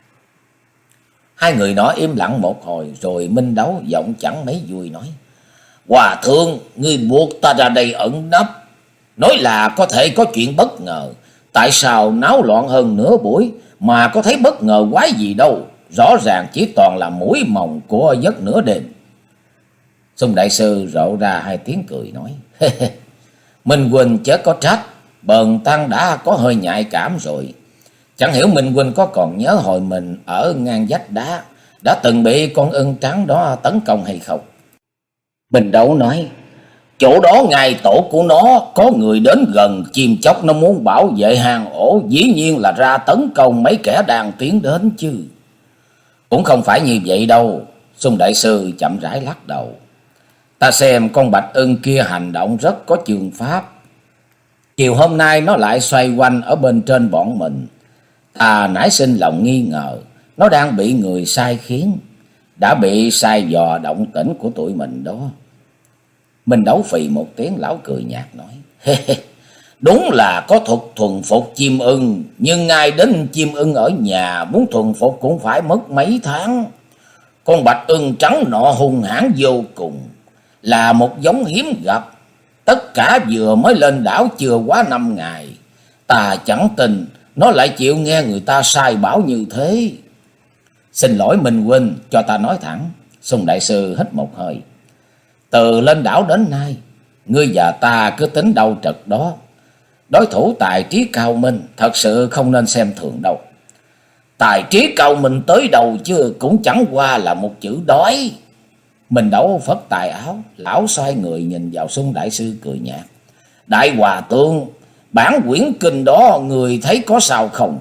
Hai người nói im lặng một hồi rồi Minh Đấu giọng chẳng mấy vui nói: Hòa thượng, ngươi buộc ta ra đây ẩn nấp, nói là có thể có chuyện bất ngờ. Tại sao náo loạn hơn nửa buổi mà có thấy bất ngờ quái gì đâu? Rõ ràng chỉ toàn là mũi mồng của giấc nửa đêm. Xung đại sư rộ ra hai tiếng cười nói: Minh huynh chớ có trách, bần tăng đã có hơi nhạy cảm rồi. Chẳng hiểu Minh huynh có còn nhớ hồi mình ở ngang vách đá đã từng bị con ưng trắng đó tấn công hay không? Minh Đấu nói: Chỗ đó ngay tổ của nó, có người đến gần chim chóc nó muốn bảo vệ hang ổ, dĩ nhiên là ra tấn công mấy kẻ đang tiến đến chứ. Cũng không phải như vậy đâu. Xung đại sư chậm rãi lắc đầu: Ta xem con bạch ưng kia hành động rất có chương pháp. Chiều hôm nay nó lại xoay quanh ở bên trên bọn mình. Ta nảy sinh lòng nghi ngờ nó đang bị người sai khiến, đã bị sai dò động tĩnh của tụi mình đó. Minh Đấu phì một tiếng, lão cười nhạt nói: Đúng là có thuật thuần phục chim ưng, nhưng ngay đến chim ưng ở nhà muốn thuần phục cũng phải mất mấy tháng. Con bạch ưng trắng nọ hung hãn vô cùng, là một giống hiếm gặp. Tất cả vừa mới lên đảo chưa quá năm ngày. Ta chẳng tin nó lại chịu nghe người ta sai bảo như thế. Xin lỗi Minh huynh, cho ta nói thẳng. Xung đại sư hít một hơi: Từ lên đảo đến nay, ngươi và ta cứ tính đâu trật đó. Đối thủ tài trí cao minh, thật sự không nên xem thường đâu. Tài trí cao minh tới đâu chứ cũng chẳng qua là một chữ đói. Mình Đấu phất tài áo, lão xoay người nhìn vào Xung đại sư cười nhạt: Đại hòa thượng, bản quyển kinh đó người thấy có sao không?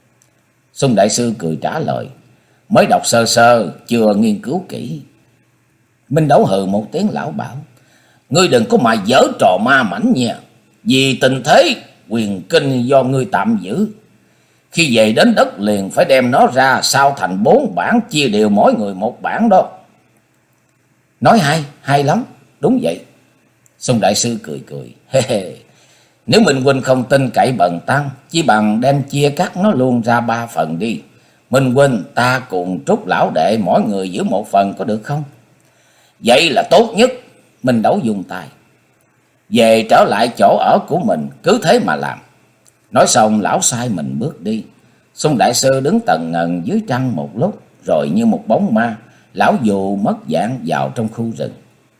Xung đại sư cười trả lời: Mới đọc sơ sơ, chưa nghiên cứu kỹ. Minh Đấu hừ một tiếng, lão bảo: Ngươi đừng có mà giở trò ma mảnh nha. Vì tình thế quyền kinh do ngươi tạm giữ, khi về đến đất liền phải đem nó ra sao thành bốn bản, chia đều mỗi người một bản đó. Nói hay, hay lắm, đúng vậy. Xung đại sư cười cười: Hê hê, nếu Minh huynh không tin cậy bần tăng, chỉ bằng đem chia cắt nó luôn ra ba phần đi. Minh huynh ta cùng Trúc lão đệ mỗi người giữ một phần có được không? Vậy là tốt nhất. Minh Đấu dùng tay: Về trở lại chỗ ở của mình, cứ thế mà làm. Nói xong lão sai mình bước đi. Xung đại sư đứng tần ngần dưới trăng một lúc, rồi như một bóng ma, lão dù mất dạng vào trong khu rừng.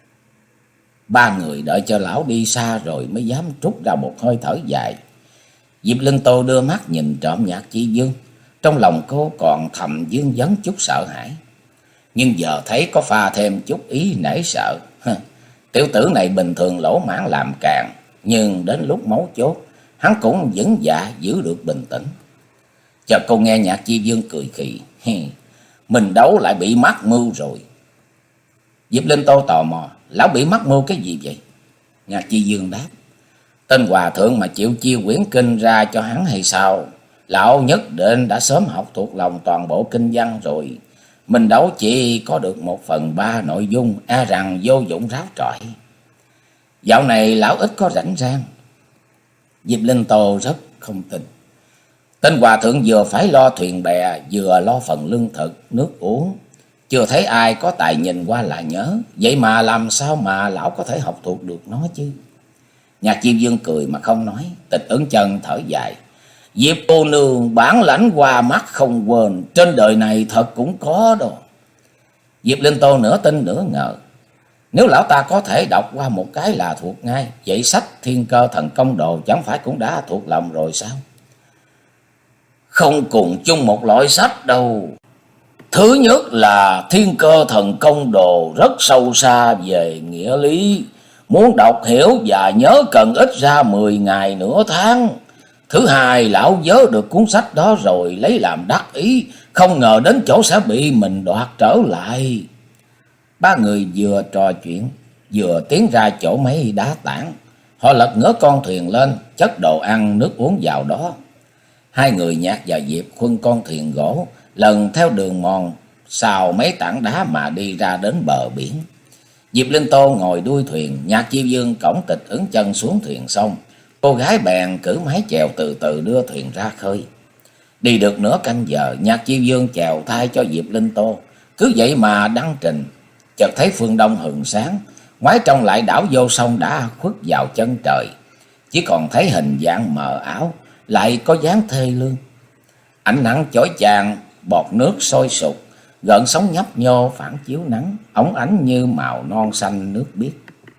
Ba người đợi cho lão đi xa rồi mới dám trút ra một hơi thở dài. Diệp Linh Tô đưa mắt nhìn trộm Nhạc Chi Dương, trong lòng cô còn thầm vương vấn chút sợ hãi, nhưng giờ thấy có pha thêm chút ý nể sợ. Tiểu tử này bình thường lỗ mãn làm càng, nhưng đến lúc mấu chốt hắn cũng vững dạ giữ được bình tĩnh. Chợt cô nghe Nhạc Chi Dương cười khì: Mình Đấu lại bị mắc mưu rồi. Diệp Linh Tô tò mò: Lão bị mắc mưu cái gì vậy? Nhạc Chi Dương đáp: Tên hòa thượng mà chịu chia quyển kinh ra cho hắn hay sao? Lão nhất định đã sớm học thuộc lòng toàn bộ kinh văn rồi. Mình Đấu chỉ có được một phần ba nội dung, e rằng vô dụng ráo trọi. Dạo này lão ít có rảnh rang. Diệp Linh Tô rất không tin. Tên hòa thượng vừa phải lo thuyền bè, vừa lo phần lương thực, nước uống. Chưa thấy ai có tài nhìn qua là nhớ. Vậy mà làm sao mà lão có thể học thuộc được nó chứ? Nhạc Chi Dương cười mà không nói. Tịch Ứng Chân thở dài: Diệp cô nương bản lãnh qua mắt không quên, trên đời này thật cũng có đâu. Diệp Linh Tô nửa tin nửa ngờ. Nếu lão ta có thể đọc qua một cái là thuộc ngay, vậy sách Thiên Cơ Thần Công Đồ chẳng phải cũng đã thuộc lòng rồi sao? Không cùng chung một loại sách đâu. Thứ nhất là Thiên Cơ Thần Công Đồ rất sâu xa về nghĩa lý, muốn đọc hiểu và nhớ cần ít ra mười ngày nửa tháng. Thứ hai, lão nhớ được cuốn sách đó rồi lấy làm đắc ý, không ngờ đến chỗ sẽ bị mình đoạt trở lại. Ba người vừa trò chuyện, vừa tiến ra chỗ mấy đá tảng. Họ lật ngửa con thuyền lên, chất đồ ăn nước uống vào đó. Hai người Nhạc và Diệp khuân con thuyền gỗ, lần theo đường mòn xào mấy tảng đá mà đi ra đến bờ biển. Diệp Linh Tô ngồi đuôi thuyền, Nhạc Chi Dương cõng Tịch Ứng Chân xuống thuyền xong, cô gái bèn cử mái chèo từ từ đưa thuyền ra khơi. Đi được nửa canh giờ, Nhạc Chiêu Dương chèo thay cho Diệp Linh Tô. Cứ vậy mà đăng trình, chợt thấy phương đông hừng sáng, ngoái trông lại đảo vô sông đã khuất vào chân trời. Chỉ còn thấy hình dạng mờ ảo, lại có dáng thê lương. Ánh nắng chói chang, bọt nước sôi sục, gợn sóng nhấp nhô phản chiếu nắng, óng ánh như màu non xanh nước biếc.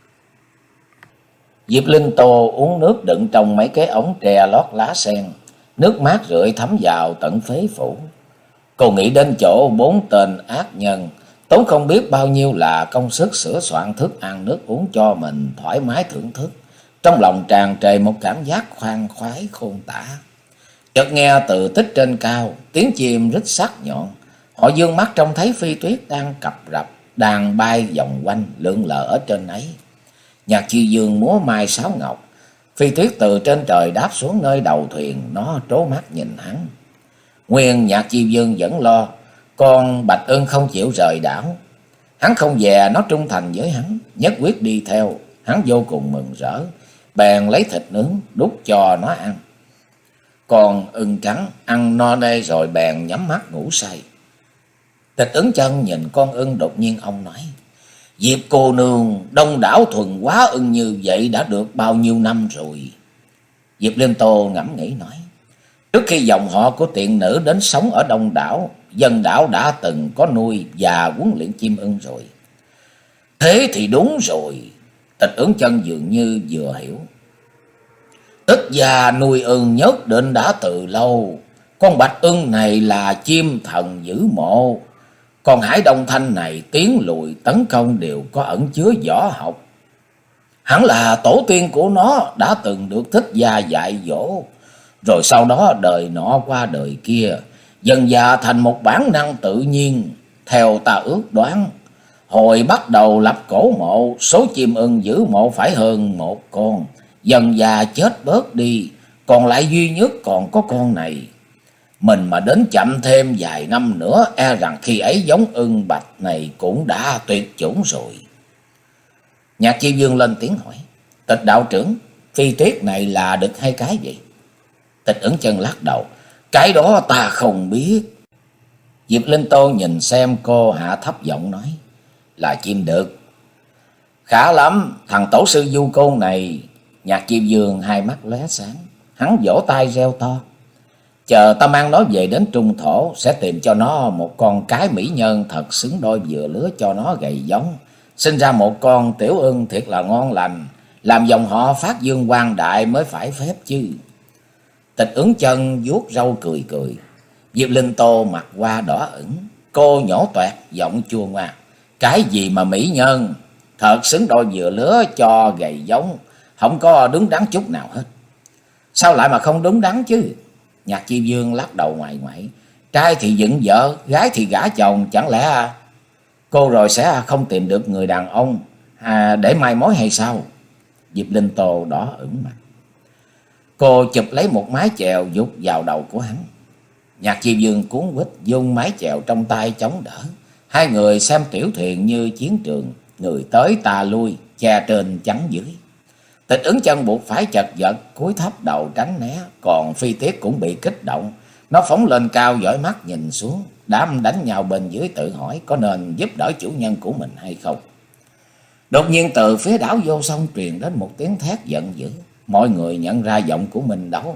Diệp Linh Tô uống nước đựng trong mấy cái ống tre lót lá sen, nước mát rượi thấm vào tận phế phủ. Cô nghĩ đến chỗ bốn tên ác nhân tốn không biết bao nhiêu là công sức sửa soạn thức ăn nước uống cho mình thoải mái thưởng thức, trong lòng tràn trề một cảm giác khoan khoái khôn tả. Chợt nghe từ tích trên cao tiếng chim rít sắc nhọn, họ dương mắt trông thấy Phi Tuyết đang cập rập, đang bay vòng quanh lượn lờ ở trên ấy. Nhạc Chiêu Dương múa mai sáo ngọc, Phi Tuyết từ trên trời đáp xuống nơi đầu thuyền, nó trố mắt nhìn hắn. Nguyên Nhạc Chiêu Dương vẫn lo con Bạch Ưng không chịu rời đảo, hắn không dè nó trung thành với hắn, nhất quyết đi theo. Hắn vô cùng mừng rỡ, bèn lấy thịt nướng đút cho nó ăn. Còn ưng trắng ăn no nê rồi bèn nhắm mắt ngủ say. Tịch Ứng Chân nhìn con ưng, đột nhiên ông nói: Diệp cô nương, đông đảo thuần hóa ưng như vậy đã được bao nhiêu năm rồi? Diệp Linh Tô ngẫm nghĩ nói: Trước khi dòng họ của tiện nữ đến sống ở đông đảo, dân đảo đã từng có nuôi và huấn luyện chim ưng rồi. Thế thì đúng rồi. Tịch Ứng Chân dường như vừa hiểu. Tức gia nuôi ưng nhất định đã từ lâu. Con bạch ưng này là chim thần giữ mộ. Còn Hải Đông Thanh này tiến lùi tấn công đều có ẩn chứa võ học. Hẳn là tổ tiên của nó đã từng được thích gia dạy dỗ, rồi sau đó đời nọ qua đời kia, dần dà thành một bản năng tự nhiên. Theo ta ước đoán, hồi bắt đầu lập cổ mộ, số chim ưng giữ mộ phải hơn một con, dần dà chết bớt đi, còn lại duy nhất còn có con này. Mình mà đến chậm thêm vài năm nữa, e rằng khi ấy giống ưng bạch này cũng đã tuyệt chủng rồi. Nhạc Chiêu Dương lên tiếng hỏi: Tịch đạo trưởng, Phi Tuyết này là được hai cái gì? Tịch Ứng Chân lắc đầu: Cái đó ta không biết. Diệp Linh Tô nhìn xem cô, hạ thấp giọng nói: Là chim đực. Khá lắm, thằng tổ sư du côn này. Nhạc Chiêu Dương hai mắt lóe sáng, hắn vỗ tay reo to: Chờ ta mang nó về đến Trung Thổ, sẽ tìm cho nó một con cái mỹ nhân thật xứng đôi vừa lứa cho nó gầy giống, sinh ra một con tiểu ưng thiệt là ngon lành, làm dòng họ phát dương quang đại mới phải phép chứ. Tịch Ứng Chân vuốt râu cười cười. Diệp Linh Tô mặt qua đỏ ửng, cô nhổ toẹt giọng chua ngoa: Cái gì mà mỹ nhân, thật xứng đôi vừa lứa cho gầy giống, không có đứng đắn chút nào hết. Sao lại mà không đúng đắn chứ? Nhạc Chiêu Dương lắc đầu ngoài ngoại: Trai thì dựng vợ, gái thì gả chồng, chẳng lẽ cô rồi sẽ không tìm được người đàn ông à, để mai mối hay sao? Diệp Linh Tô đỏ ửng mặt. Cô chụp lấy một mái chèo vụt vào đầu của hắn. Nhạc Chiêu Dương cuốn quýt dùng mái chèo trong tay chống đỡ. Hai người xem tiểu thuyền như chiến trường, người tới ta lui, che trên chắn dưới. Tịch Ứng Chân buộc phải chật vật cúi thấp đầu tránh né, còn Phi Tuyết cũng bị kích động. Nó phóng lên cao dõi mắt nhìn xuống, đám đánh nhau bên dưới tự hỏi có nên giúp đỡ chủ nhân của mình hay không. Đột nhiên từ phía đảo vô sông truyền đến một tiếng thét giận dữ. Mọi người nhận ra giọng của mình đâu.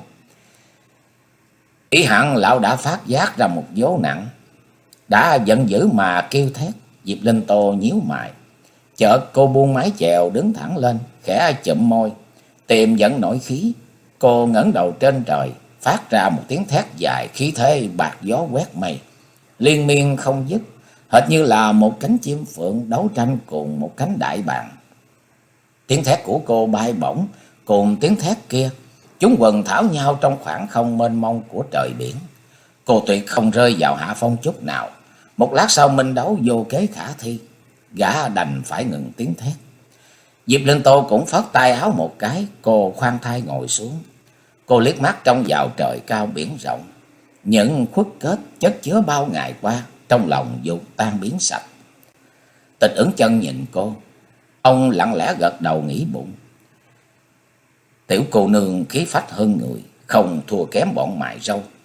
Ý hẳn lão đã phát giác ra một vố nặng, đã giận dữ mà kêu thét. Diệp Linh Tô nhíu mày. Chợt cô buông mái chèo đứng thẳng lên, khẽ chụm môi, tìm dẫn nổi khí. Cô ngẩng đầu trên trời, phát ra một tiếng thét dài, khí thế bạc gió quét mây, liên miên không dứt, hệt như là một cánh chim phượng đấu tranh cùng một cánh đại bàng. Tiếng thét của cô bay bổng cùng tiếng thét kia, chúng quần thảo nhau trong khoảng không mênh mông của trời biển. Cô tuyệt không rơi vào hạ phong chút nào. Một lát sau minh đấu vô kế khả thi, gã đành phải ngừng tiếng thét. Diệp Linh Tô cũng phất tay áo một cái, cô khoan thai ngồi xuống. Cô liếc mắt trông vào trời cao biển rộng, những khuất kết chất chứa bao ngày qua trong lòng dục tan biến sạch. Tịch Ứng Chân nhìn cô, ông lặng lẽ gật đầu nghĩ bụng: Tiểu cô nương khí phách hơn người, không thua kém bọn mài râu.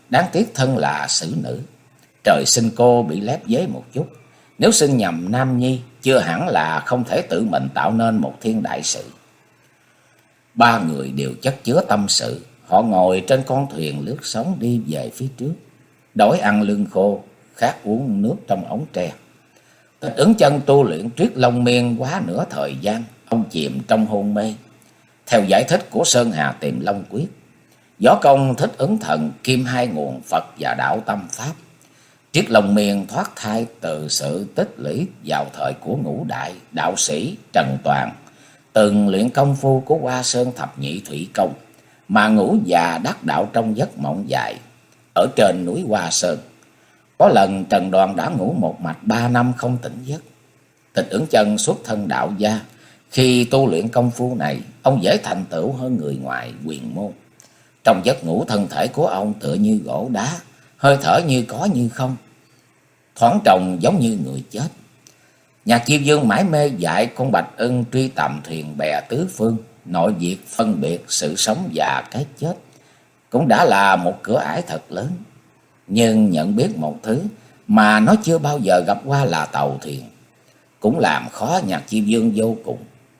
đáng tiếc thân là xử nữ. Trời sinh cô bị lép vế một chút. Nếu sinh nhầm nam nhi, chưa hẳn là không thể tự mình tạo nên một thiên đại sự. Ba người đều chất chứa tâm sự. Họ ngồi trên con thuyền lướt sóng đi về phía trước. Đói ăn lương khô, khát uống nước trong ống tre. Tịch Ứng Chân tu luyện Tuyết Long Miên quá nửa thời gian, ông chìm trong hôn mê. Theo giải thích của Sơn Hà Tiềm Long Quyết, võ công Thích Ứng Thần kim hai nguồn Phật và đạo tâm pháp. Tuyết Long Miên thoát thai từ sự tích lũy vào thời của ngũ đại đạo sĩ Trần Toàn, từng luyện công phu của Hoa Sơn thập nhị thủy công, mà ngủ già đắc đạo trong giấc mộng dài ở trên núi Hoa Sơn. Có lần Trần Đoàn đã ngủ một mạch ba năm không tỉnh giấc. Tịch Ứng Chân xuất thân đạo gia, khi tu luyện công phu này, ông dễ thành tựu hơn người ngoài quyền môn. Trong giấc ngủ, thân thể của ông tựa như gỗ đá, hơi thở như có như không, thoáng trông giống như người chết. Nhạc Diêm Vương mãi mê dạy con Bạch Ưng truy tầm thuyền bè tứ phương, nội việc phân biệt sự sống và cái chết cũng đã là một cửa ải thật lớn. Nhưng nhận biết một thứ mà nó chưa bao giờ gặp qua là tàu thuyền, cũng làm khó Nhạc Diêm Vương vô cùng.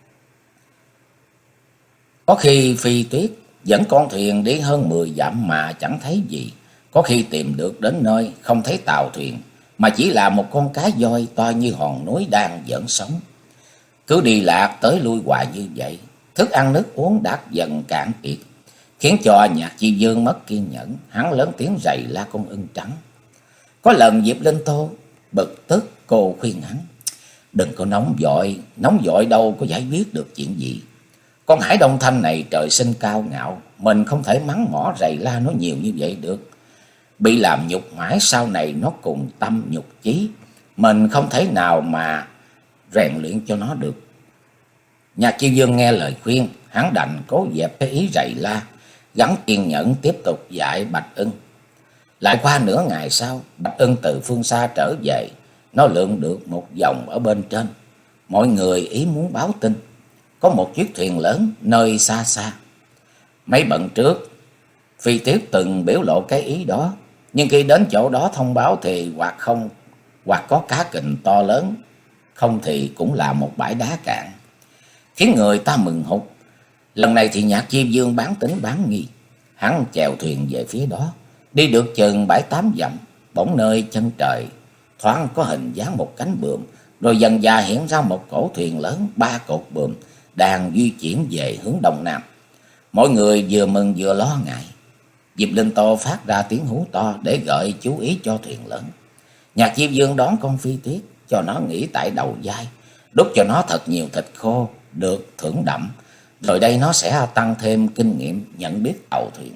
Có khi Phi Tuyết dẫn con thuyền đi hơn mười dặm mà chẳng thấy gì. Có khi tìm được đến nơi không thấy tàu thuyền, mà chỉ là một con cá voi to như hòn núi đang giỡn sóng. Cứ đi lạc tới lui hoài như vậy, thức ăn nước uống đã dần cạn kiệt, khiến cho Nhạc Chi Dương mất kiên nhẫn. Hắn lớn tiếng rầy la con ưng trắng. Có lần Diệp Linh Tô bực tức, cô khuyên hắn: đừng có nóng vội, nóng vội đâu có giải quyết được chuyện gì. Con Hải Đông Thanh này trời sinh cao ngạo, mình không thể mắng mỏ rầy la nó nhiều như vậy được. Bị làm nhục mãi, sau này nó cùng tâm nhục chí, mình không thể nào mà rèn luyện cho nó được. Nhạc Chi Dương nghe lời khuyên, hắn đành cố dẹp cái ý rầy la, gắng kiên nhẫn tiếp tục dạy Bạch Ưng. Lại qua nửa ngày sau, Bạch Ưng từ phương xa trở về. Nó lượn được một vòng ở bên trên. Mọi người ý muốn báo tin có một chiếc thuyền lớn nơi xa xa. Mấy bận trước, Phi Tuyết từng biểu lộ cái ý đó, nhưng khi đến chỗ đó thông báo thì hoặc không, hoặc có cá kình to lớn, không thì cũng là một bãi đá cạn, khiến người ta mừng hụt. Lần này thì Nhạc Diêm Vương bán tính bán nghi. Hắn chèo thuyền về phía đó, đi được chừng bảy tám dặm, bỗng nơi chân trời thoáng có hình dáng một cánh buồm, rồi dần dà hiện ra một cổ thuyền lớn ba cột buồm đang di chuyển về hướng đông nam. Mọi người vừa mừng vừa lo ngại. Diệp Linh Tô phát ra tiếng hú to để gợi chú ý cho thuyền lớn. Nhạc Diêm Vương đón con Phi Tuyết, cho nó nghỉ tại đầu vai, đút cho nó thật nhiều thịt khô được thưởng đậm, rồi đây nó sẽ tăng thêm kinh nghiệm nhận biết tàu thuyền.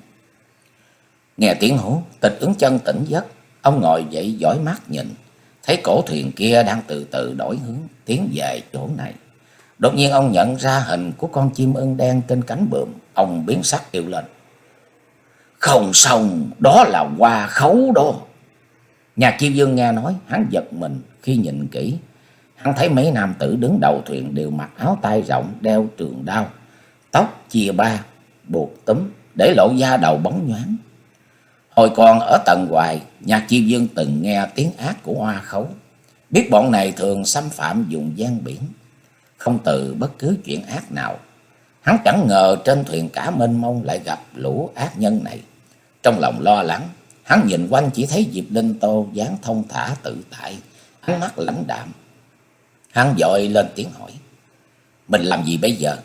Nghe tiếng hú, Tịch Ứng Chân tỉnh giấc. Ông ngồi dậy dõi mắt nhìn, thấy cổ thuyền kia đang từ từ đổi hướng tiến về chỗ này. Đột nhiên ông nhận ra hình của con chim ưng đen trên cánh buồm. Ông biến sắc kêu lên: không xong, đó là Hoa Khấu đó. Nhạc Chi Dương nghe nói, hắn giật mình khi nhìn kỹ. Hắn thấy mấy nam tử đứng đầu thuyền đều mặc áo tay rộng, đeo trường đao, tóc chia ba, buộc túm, để lộ da đầu bóng nhoáng. Hồi còn ở tầng ngoài, Nhạc Chi Dương từng nghe tiếng ác của Hoa Khấu, biết bọn này thường xâm phạm vùng gian biển, không từ bất cứ chuyện ác nào. Hắn chẳng ngờ trên thuyền cả mênh mông lại gặp lũ ác nhân này. Trong lòng lo lắng, hắn nhìn quanh chỉ thấy Diệp Linh Tô dáng thông thả tự tại, ánh mắt lãnh đạm. Hắn vội lên tiếng hỏi: mình làm gì bây giờ?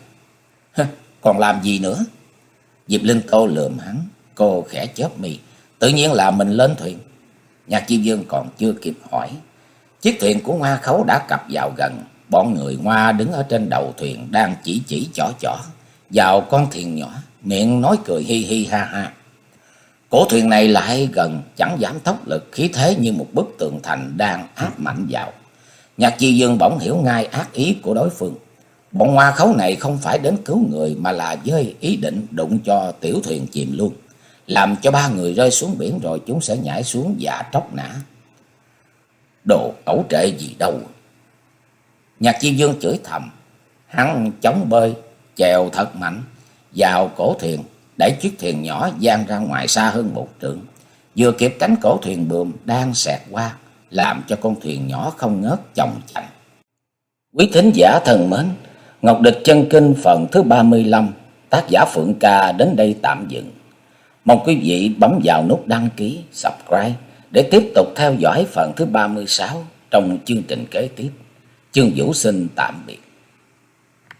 Còn làm gì nữa? Diệp Linh Tô lườm hắn, cô khẽ chớp mi. Tự nhiên là mình lên thuyền. Nhạc Chi Dương còn chưa kịp hỏi, chiếc thuyền của Hoa Khấu đã cập vào gần. Bọn người Hoa đứng ở trên đầu thuyền đang chỉ chỉ chỏ chỏ vào con thuyền nhỏ, miệng nói cười hi hi ha ha. Cổ thuyền này lại gần, chẳng giảm tốc lực, khí thế như một bức tường thành đang áp mạnh vào. Nhạc Chi Dương bỗng hiểu ngay ác ý của đối phương. Bọn Hoa Khấu này không phải đến cứu người, mà là với ý định đụng cho tiểu thuyền chìm luôn, làm cho ba người rơi xuống biển, rồi chúng sẽ nhảy xuống và tróc nã. Đồ ẩu trệ gì đâu. Nhạc Chi Dương chửi thầm. Hắn chống bơi, chèo thật mạnh vào cổ thuyền, đẩy chiếc thuyền nhỏ dang ra ngoài xa hơn một trượng. vừa kịp cánh cổ thuyền buồm đang xẹt qua, làm cho con thuyền nhỏ không ngớt chồng chành. Quý thính giả thân mến, Ngọc Địch Chân Kinh phần thứ ba mươi lăm, tác giả Phượng Ca đến đây tạm dừng. Mong quý vị bấm vào nút đăng ký, subscribe để tiếp tục theo dõi phần thứ ba mươi sáu trong chương trình kế tiếp. Chương Vũ xin tạm biệt.